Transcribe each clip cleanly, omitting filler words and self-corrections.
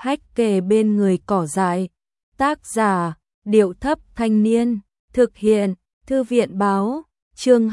hách kề bên người cỏ dại. Tác giả, Điệu Thấp Thanh Niên, thực hiện, Thư viện Báo, chương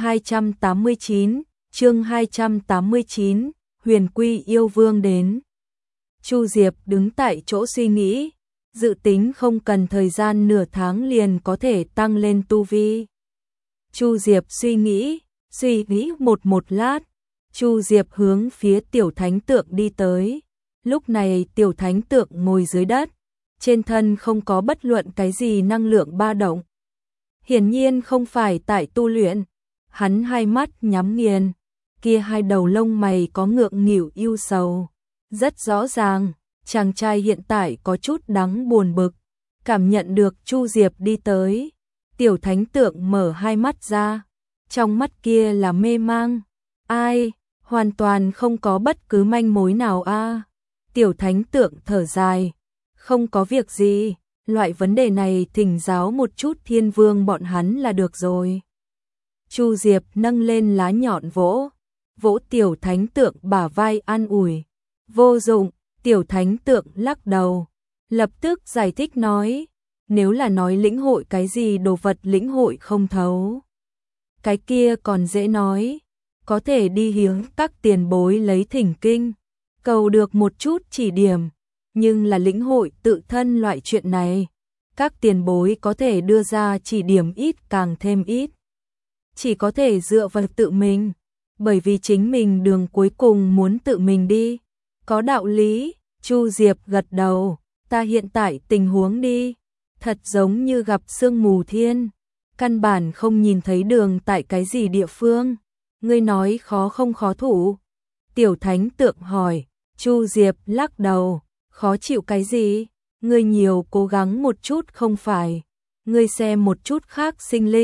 289, Huyền Quy Yêu Vương đến. Chu Diệp đứng tại chỗ suy nghĩ, dự tính không cần thời gian nửa tháng liền có thể tăng lên tu vi. Chu Diệp suy nghĩ một lát, Chu Diệp hướng phía tiểu thánh tượng đi tới. Lúc này tiểu thánh tượng ngồi dưới đất, trên thân không có bất luận cái gì năng lượng ba động. Hiển nhiên không phải tại tu luyện, hắn hai mắt nhắm nghiền, kia hai đầu lông mày có ngượng nghịu ưu sầu. Rất rõ ràng, chàng trai hiện tại có chút đáng buồn bực, cảm nhận được Chu Diệp đi tới. Tiểu thánh tượng mở hai mắt ra, trong mắt kia là mê mang. Ai, hoàn toàn không có bất cứ manh mối nào a. Tiểu thánh tượng thở dài, không có việc gì, loại vấn đề này thỉnh giáo một chút Thiên Vương bọn hắn là được rồi. Chu Diệp nâng lên lá nhọn vỗ tiểu thánh tượng bả vai an ủi. Vô dụng, tiểu thánh tượng lắc đầu, lập tức giải thích nói, nếu là nói lĩnh hội cái gì đồ vật lĩnh hội không thấu, cái kia còn dễ nói, có thể đi hướng các tiền bối lấy thỉnh kinh, cầu được một chút chỉ điểm, nhưng là lĩnh hội tự thân loại chuyện này, các tiền bối có thể đưa ra chỉ điểm ít càng thêm ít, chỉ có thể dựa vào tự mình, bởi vì chính mình đường cuối cùng muốn tự mình đi. Có đạo lý, Chu Diệp gật đầu, ta hiện tại tình huống đi, thật giống như gặp sương mù thiên, căn bản không nhìn thấy đường tại cái gì địa phương, ngươi nói khó không khó thủ? Tiểu thánh tượng hỏi. Chu Diệp lắc đầu, khó chịu cái gì, ngươi nhiều cố gắng một chút không phải, ngươi xem một chút khác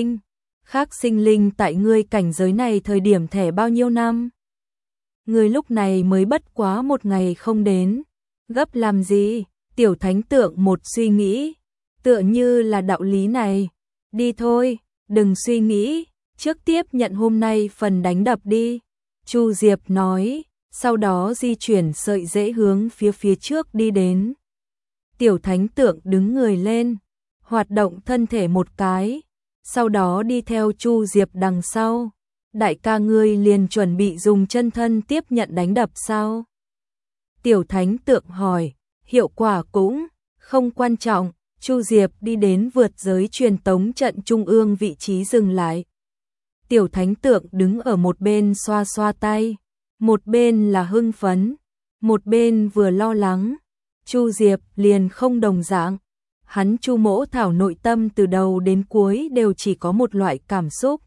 sinh linh tại ngươi cảnh giới này thời điểm thẻ bao nhiêu năm? Ngươi lúc này mới bất quá một ngày không đến, gấp làm gì? Tiểu thánh tượng một suy nghĩ, tựa như là đạo lý này, đi thôi, đừng suy nghĩ, trước tiếp nhận hôm nay phần đánh đập đi, Chu Diệp nói, sau đó di chuyển sợi rễ hướng phía trước đi đến. Tiểu thánh tượng đứng người lên, hoạt động thân thể một cái, sau đó đi theo Chu Diệp đằng sau. Đại ca ngươi liền chuẩn bị dùng chân thân tiếp nhận đánh đập sao? Tiểu thánh tượng hỏi, hiệu quả cũng không quan trọng. Chu Diệp đi đến vượt giới truyền tống trận trung ương vị trí dừng lại. Tiểu thánh tượng đứng ở một bên xoa xoa tay, một bên là hưng phấn, một bên vừa lo lắng. Chu Diệp liền không đồng dạng, hắn Chu Mỗ Thảo nội tâm từ đầu đến cuối đều chỉ có một loại cảm xúc.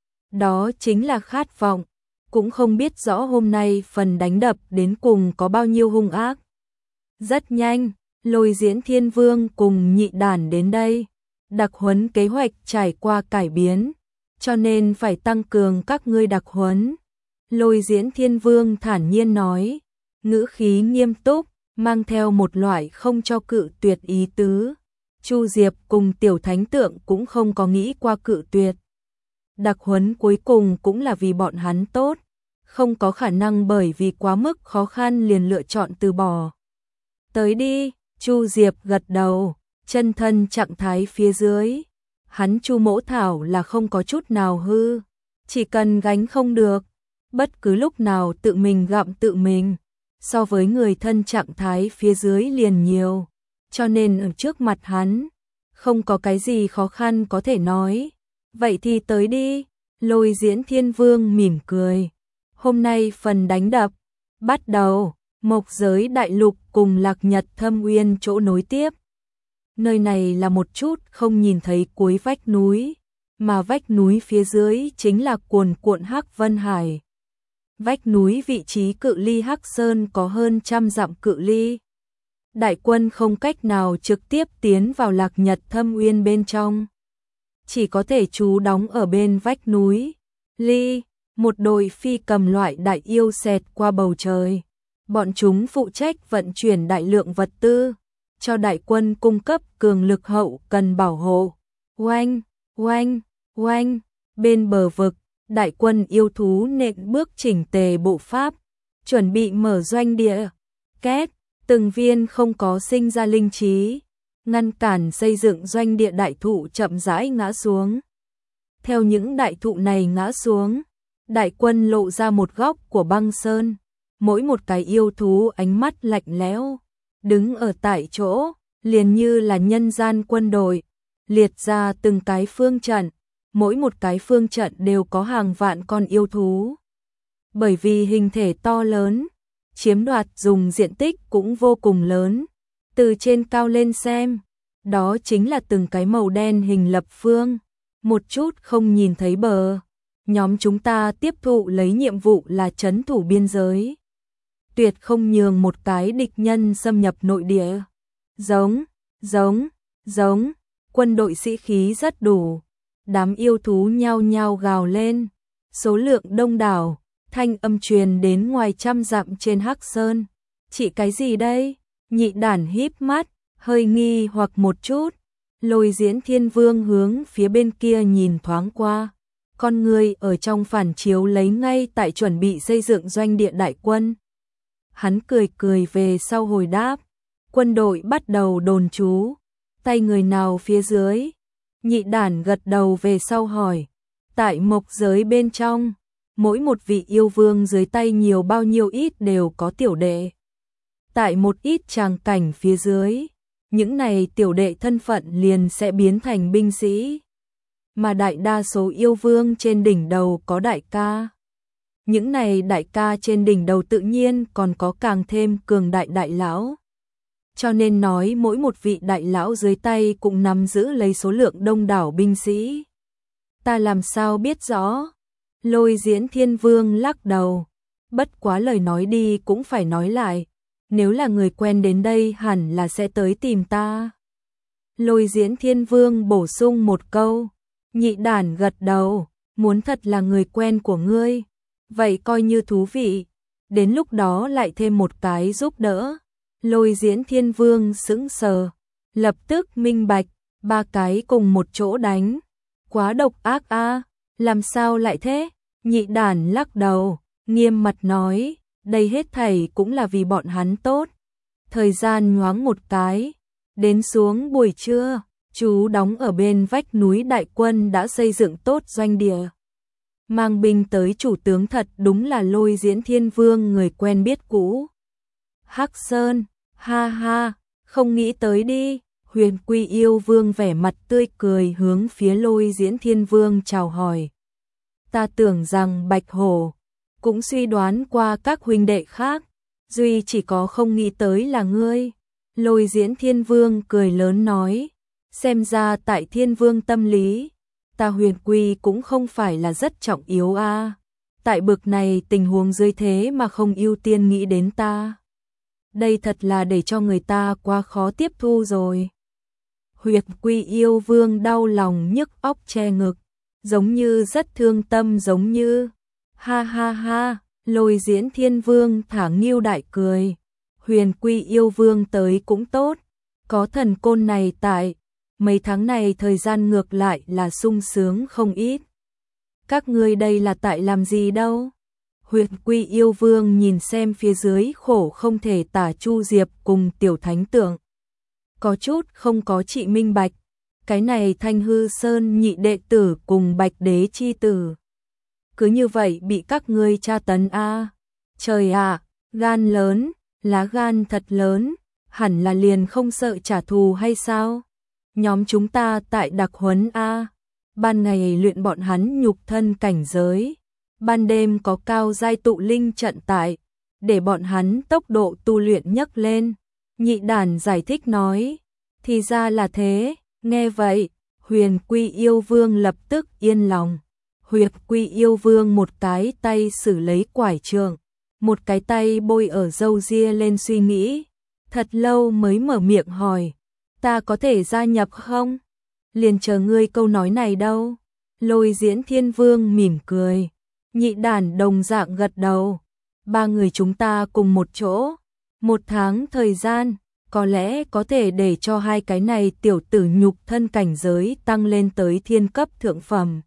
Đó chính là khát vọng, cũng không biết rõ hôm nay phần đánh đập đến cùng có bao nhiêu hung ác. Rất nhanh, Lôi Diễn Thiên Vương cùng Nhị Đản đến đây, đặc huấn kế hoạch trải qua cải biến, cho nên phải tăng cường các ngươi đặc huấn. Lôi Diễn Thiên Vương thản nhiên nói, ngữ khí nghiêm túc, mang theo một loại không cho cự tuyệt ý tứ. Chu Diệp cùng tiểu thánh tượng cũng không có nghĩ qua cự tuyệt. Đặc huấn cuối cùng cũng là vì bọn hắn tốt, không có khả năng bởi vì quá mức khó khăn liền lựa chọn từ bỏ. Tới đi, Chu Diệp gật đầu, chân thân trạng thái phía dưới. Hắn Chu Mỗ Thảo là không có chút nào hư, chỉ cần gánh không được, bất cứ lúc nào tự mình gặm tự mình, so với người thân trạng thái phía dưới liền nhiều, cho nên ở trước mặt hắn, không có cái gì khó khăn có thể nói. Vậy thì tới đi, Lôi Diễn Thiên Vương mỉm cười. Hôm nay phần đánh đập, bắt đầu, Mộc Giới Đại Lục cùng Lạc Nhật Thâm Uyên chỗ nối tiếp. Nơi này là một chút không nhìn thấy cuối vách núi, mà vách núi phía dưới chính là cuồn cuộn Hắc Vân Hải. Vách núi vị trí cự ly Hắc Sơn có hơn 100 dặm cự ly. Đại quân không cách nào trực tiếp tiến vào Lạc Nhật Thâm Uyên bên trong, chỉ có thể trú đóng ở bên vách núi. Một đội phi cầm loại đại yêu xẹt qua bầu trời. Bọn chúng phụ trách vận chuyển đại lượng vật tư, cho đại quân cung cấp cường lực hậu cần bảo hộ. Oanh, oanh, oanh, bên bờ vực, đại quân yêu thú nện bước chỉnh tề bộ pháp, chuẩn bị mở doanh địa. Két, từng viên không có sinh ra linh trí, ngăn cản xây dựng doanh địa đại thụ chậm rãi ngã xuống. Theo những đại thụ này ngã xuống, đại quân lộ ra một góc của băng sơn, mỗi một cái yêu thú ánh mắt lạnh lẽo, đứng ở tại chỗ, liền như là nhân gian quân đội, liệt ra từng cái phương trận, mỗi một cái phương trận đều có hàng vạn con yêu thú. Bởi vì hình thể to lớn, chiếm đoạt dùng diện tích cũng vô cùng lớn, từ trên cao lên xem, đó chính là từng cái màu đen hình lập phương, một chút không nhìn thấy bờ. Nhóm chúng ta tiếp thụ lấy nhiệm vụ là trấn thủ biên giới, tuyệt không nhường một cái địch nhân xâm nhập nội địa. Giống, giống, giống, quân đội sĩ khí rất đủ, đám yêu thú nhao nhao gào lên, số lượng đông đảo, thanh âm truyền đến ngoài trăm dặm trên Hắc Sơn. Chỉ cái gì đây? Nhị đản híp mắt, hơi nghi hoặc một chút. Lôi Diễn Thiên Vương hướng phía bên kia nhìn thoáng qua, con người ở trong phản chiếu lấy ngay tại chuẩn bị xây dựng doanh địa đại quân. Hắn cười cười về sau hồi đáp, quân đội bắt đầu đồn trú, tay người nào phía dưới? Nhị đản gật đầu về sau hỏi, tại mộc giới bên trong, mỗi một vị yêu vương dưới tay nhiều bao nhiêu ít đều có tiểu đệ. Tại một ít tràng cảnh phía dưới, những này tiểu đệ thân phận liền sẽ biến thành binh sĩ, mà đại đa số yêu vương trên đỉnh đầu có đại ca. Những này đại ca trên đỉnh đầu tự nhiên còn có càng thêm cường đại đại lão. Cho nên nói mỗi một vị đại lão dưới tay cũng nắm giữ lấy số lượng đông đảo binh sĩ. Ta làm sao biết rõ? Lôi Diễn Thiên Vương lắc đầu. Bất quá lời nói đi cũng phải nói lại. Nếu là người quen đến đây hẳn là sẽ tới tìm ta. Lôi Diễn Thiên Vương bổ sung một câu. Nhị đản gật đầu. Muốn thật là người quen của ngươi, vậy coi như thú vị. Đến lúc đó lại thêm một cái giúp đỡ. Lôi Diễn Thiên Vương sững sờ, lập tức minh bạch, ba cái cùng một chỗ đánh. Quá độc ác a, làm sao lại thế? Nhị đản lắc đầu, nghiêm mặt nói, đây hết thảy cũng là vì bọn hắn tốt. Thời gian nhoáng một cái, đến xuống buổi trưa, chú đóng ở bên vách núi đại quân đã xây dựng tốt doanh địa. Mang binh tới chủ tướng thật đúng là Lôi Diễn Thiên Vương người quen biết cũ. Hắc Sơn, ha ha, không nghĩ tới đi. Huyền Quy Yêu Vương vẻ mặt tươi cười hướng phía Lôi Diễn Thiên Vương chào hỏi. Ta tưởng rằng Bạch Hổ cũng suy đoán qua các huynh đệ khác, duy chỉ có không nghĩ tới là ngươi. Lôi Diễn Thiên Vương cười lớn nói, xem ra tại Thiên Vương tâm lý, ta Huyền Quy cũng không phải là rất trọng yếu a. Tại bực này tình huống dưới thế mà không ưu tiên nghĩ đến ta. Đây thật là để cho người ta quá khó tiếp thu rồi. Huyền Quy Yêu Vương đau lòng nhức óc che ngực, giống như rất thương tâm giống như. Ha ha ha, Lôi Diễn Thiên Vương thả nghiêu đại cười. Huyền Quy Yêu Vương tới cũng tốt, có thần côn này tại, mấy tháng này thời gian ngược lại là sung sướng không ít. Các ngươi đây là tại làm gì đâu? Huyền Quy Yêu Vương nhìn xem phía dưới khổ không thể tả Chu Diệp cùng Tiểu Thánh Tượng. Có chút không có trị minh bạch, cái này Thanh Hư Sơn nhị đệ tử cùng Bạch Đế chi tử. Cứ như vậy bị các ngươi tra tấn a. Trời ạ, gan lớn, lá gan thật lớn, hẳn là liền không sợ trả thù hay sao? Nhóm chúng ta tại đặc huấn a, ban ngày luyện bọn hắn nhục thân cảnh giới, ban đêm có cao giai tụ linh trận tại, để bọn hắn tốc độ tu luyện nhấc lên. Nhị đản giải thích nói, thì ra là thế, nghe vậy, Huyền Quy Yêu Vương lập tức yên lòng. Huyền Quy Yêu Vương một cái tay xử lấy quải trường, một cái tay bôi ở râu ria lên suy nghĩ, thật lâu mới mở miệng hỏi, ta có thể gia nhập không? Liền chờ ngươi câu nói này đâu. Lôi Diễn Thiên Vương mỉm cười, nhị đản đồng dạng gật đầu, ba người chúng ta cùng một chỗ, 1 tháng thời gian, có lẽ có thể để cho hai cái này tiểu tử nhục thân cảnh giới tăng lên tới thiên cấp thượng phẩm.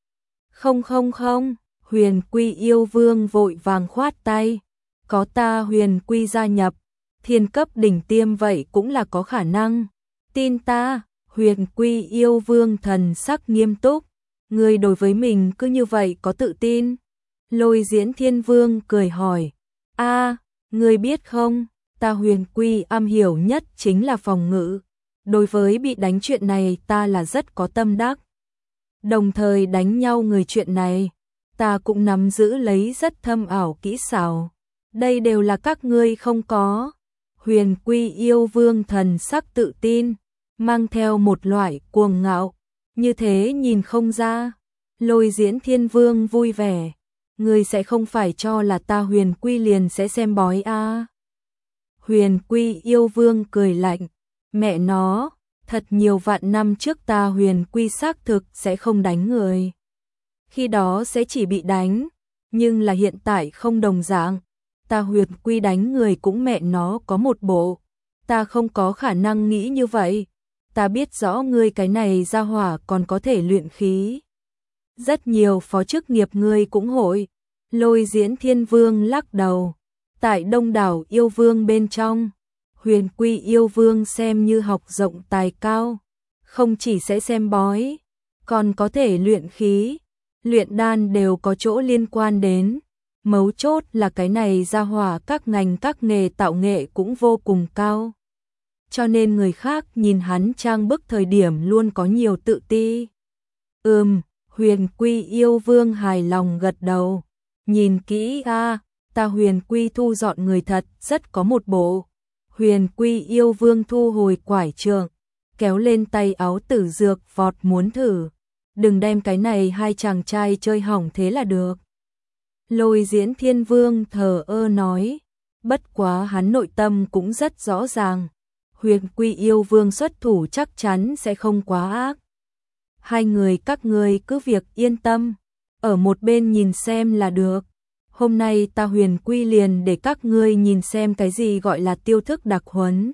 Không không không, Huyền Quy Yêu Vương vội vàng khoát tay, có ta Huyền Quy gia nhập, thiên cấp đỉnh tiêm vậy cũng là có khả năng. Tin ta, Huyền Quy yêu vương thần sắc nghiêm túc. Ngươi đối với mình cứ như vậy có tự tin. Lôi Diễn Thiên Vương cười hỏi. Ngươi biết không, ta Huyền Quy am hiểu nhất chính là phòng ngự. Đối với bị đánh chuyện này ta là rất có tâm đắc. Đồng thời đánh nhau người chuyện này, ta cũng nắm giữ lấy rất thâm ảo kỹ xảo. Đây đều là các ngươi không có. Huyền Quy yêu vương thần sắc tự tin, mang theo một loại cuồng ngạo, như thế nhìn không ra. Lôi Diễn Thiên Vương vui vẻ, ngươi sẽ không phải cho là ta Huyền Quy liền sẽ xem bói à? Huyền Quy yêu vương cười lạnh, mẹ nó, thật nhiều vạn năm trước ta Huyền Quy xác thực sẽ không đánh người. Khi đó sẽ chỉ bị đánh, nhưng là hiện tại không đồng dạng. Ta Huyền Quy đánh người cũng mẹ nó có một bộ. Ta không có khả năng nghĩ như vậy. Ta biết rõ ngươi cái này ra hỏa còn có thể luyện khí. Rất nhiều phó chức nghiệp ngươi cũng hội. Lôi Diễn Thiên Vương lắc đầu. Tại đông đảo yêu vương bên trong, Huyền Quy yêu vương xem như học rộng tài cao. Không chỉ sẽ xem bói, còn có thể luyện khí, luyện đan đều có chỗ liên quan đến. Mấu chốt là cái này ra hỏa các ngành các nghề tạo nghệ cũng vô cùng cao. Cho nên người khác nhìn hắn trang bức thời điểm luôn có nhiều tự ti. Huyền Quy yêu vương hài lòng gật đầu. Nhìn kỹ ta Huyền Quy thu dọn người thật rất có một bộ. Huyền Quy yêu vương thu hồi quải trượng, kéo lên tay áo tử dược vọt muốn thử. Đừng đem cái này hai chàng trai chơi hỏng thế là được. Lôi Diễn Thiên Vương thờ ơ nói, bất quá hắn nội tâm cũng rất rõ ràng. Huyền Quy yêu vương xuất thủ chắc chắn sẽ không quá ác. Hai người các ngươi cứ việc yên tâm, ở một bên nhìn xem là được. Hôm nay ta Huyền Quy liền để các ngươi nhìn xem cái gì gọi là tiêu thức đặc huấn.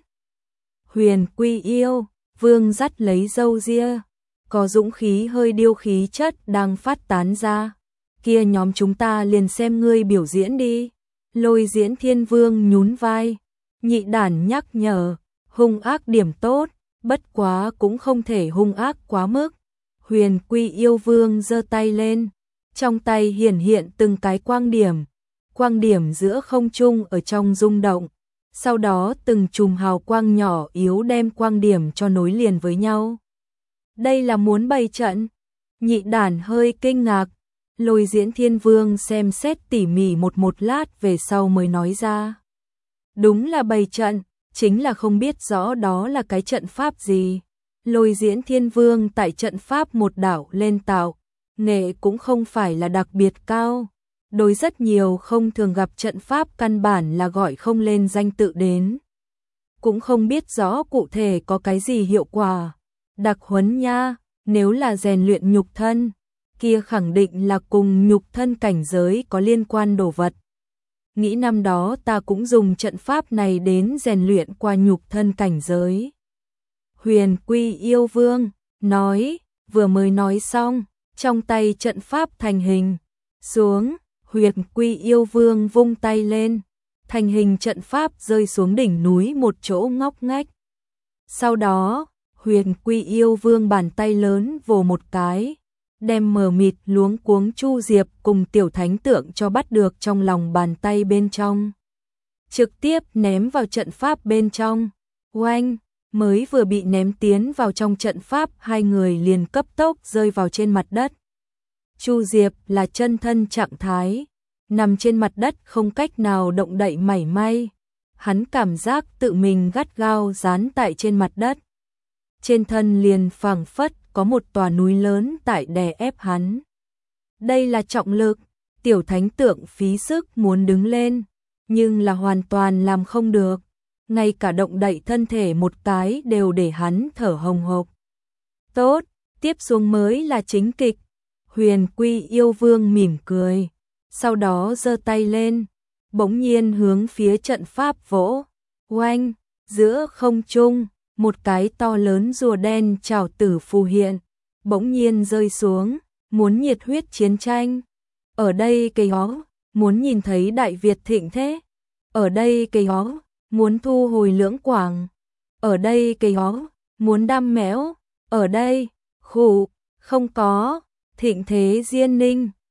Huyền Quy yêu vương dắt lấy râu ria, có dũng khí hơi điêu khí chất đang phát tán ra. Kia nhóm chúng ta liền xem ngươi biểu diễn đi. Lôi Diễn Thiên Vương nhún vai, nhị đản nhắc nhở, hung ác điểm tốt, bất quá cũng không thể hung ác quá mức. Huyền Quy yêu vương giơ tay lên, trong tay hiển hiện từng cái quang điểm giữa không trung ở trong rung động, sau đó từng chùm hào quang nhỏ yếu đem quang điểm cho nối liền với nhau. Đây là muốn bày trận? Nhị đản hơi kinh ngạc. Lôi Diễn Thiên Vương xem xét tỉ mỉ một lát về sau mới nói ra. Đúng là bày trận, chính là không biết rõ đó là cái trận pháp gì. Lôi Diễn Thiên Vương tại trận pháp một đảo lên tạo, nghệ cũng không phải là đặc biệt cao. Đối rất nhiều không thường gặp trận pháp căn bản là gọi không lên danh tự đến. Cũng không biết rõ cụ thể có cái gì hiệu quả. Đặc huấn nha, nếu là rèn luyện nhục thân, kia khẳng định là cùng nhục thân cảnh giới có liên quan đồ vật. Nghĩ năm đó ta cũng dùng trận pháp này đến rèn luyện qua nhục thân cảnh giới. Huyền Quy yêu vương nói, vừa mới nói xong, trong tay trận pháp thành hình. Xuống, Huyền Quy yêu vương vung tay lên, thành hình trận pháp rơi xuống đỉnh núi một chỗ ngóc ngách. Sau đó, Huyền Quy yêu vương bàn tay lớn vồ một cái, đem mờ mịt luống cuống Chu Diệp cùng tiểu thánh tượng cho bắt được trong lòng bàn tay bên trong. Trực tiếp ném vào trận pháp bên trong. Oanh, mới vừa bị ném tiến vào trong trận pháp, hai người liền cấp tốc rơi vào trên mặt đất. Chu Diệp là chân thân trạng thái, nằm trên mặt đất không cách nào động đậy mảy may. Hắn cảm giác tự mình gắt gao dán tại trên mặt đất. Trên thân liền phảng phất có một tòa núi lớn tại đè ép hắn. Đây là trọng lực, tiểu thánh tượng phí sức muốn đứng lên, nhưng là hoàn toàn làm không được. Ngay cả động đậy thân thể một cái đều để hắn thở hồng hộc. Tốt, tiếp xuống mới là chính kịch. Huyền Quy yêu vương mỉm cười, sau đó giơ tay lên, bỗng nhiên hướng phía trận pháp vỗ. Oanh, giữa không trung, một cái to lớn rùa đen trảo tử phù hiện, bỗng nhiên rơi xuống, muốn nhiệt huyết chiến tranh. Ở đây cây ó, muốn nhìn thấy Đại Việt thịnh thế. Ở đây cây ó, muốn thu hồi Lưỡng Quảng, ở đây cây ó, muốn đăm mẽo, ở đây, khụ, không có, Thịnh Thế Diên Ninh.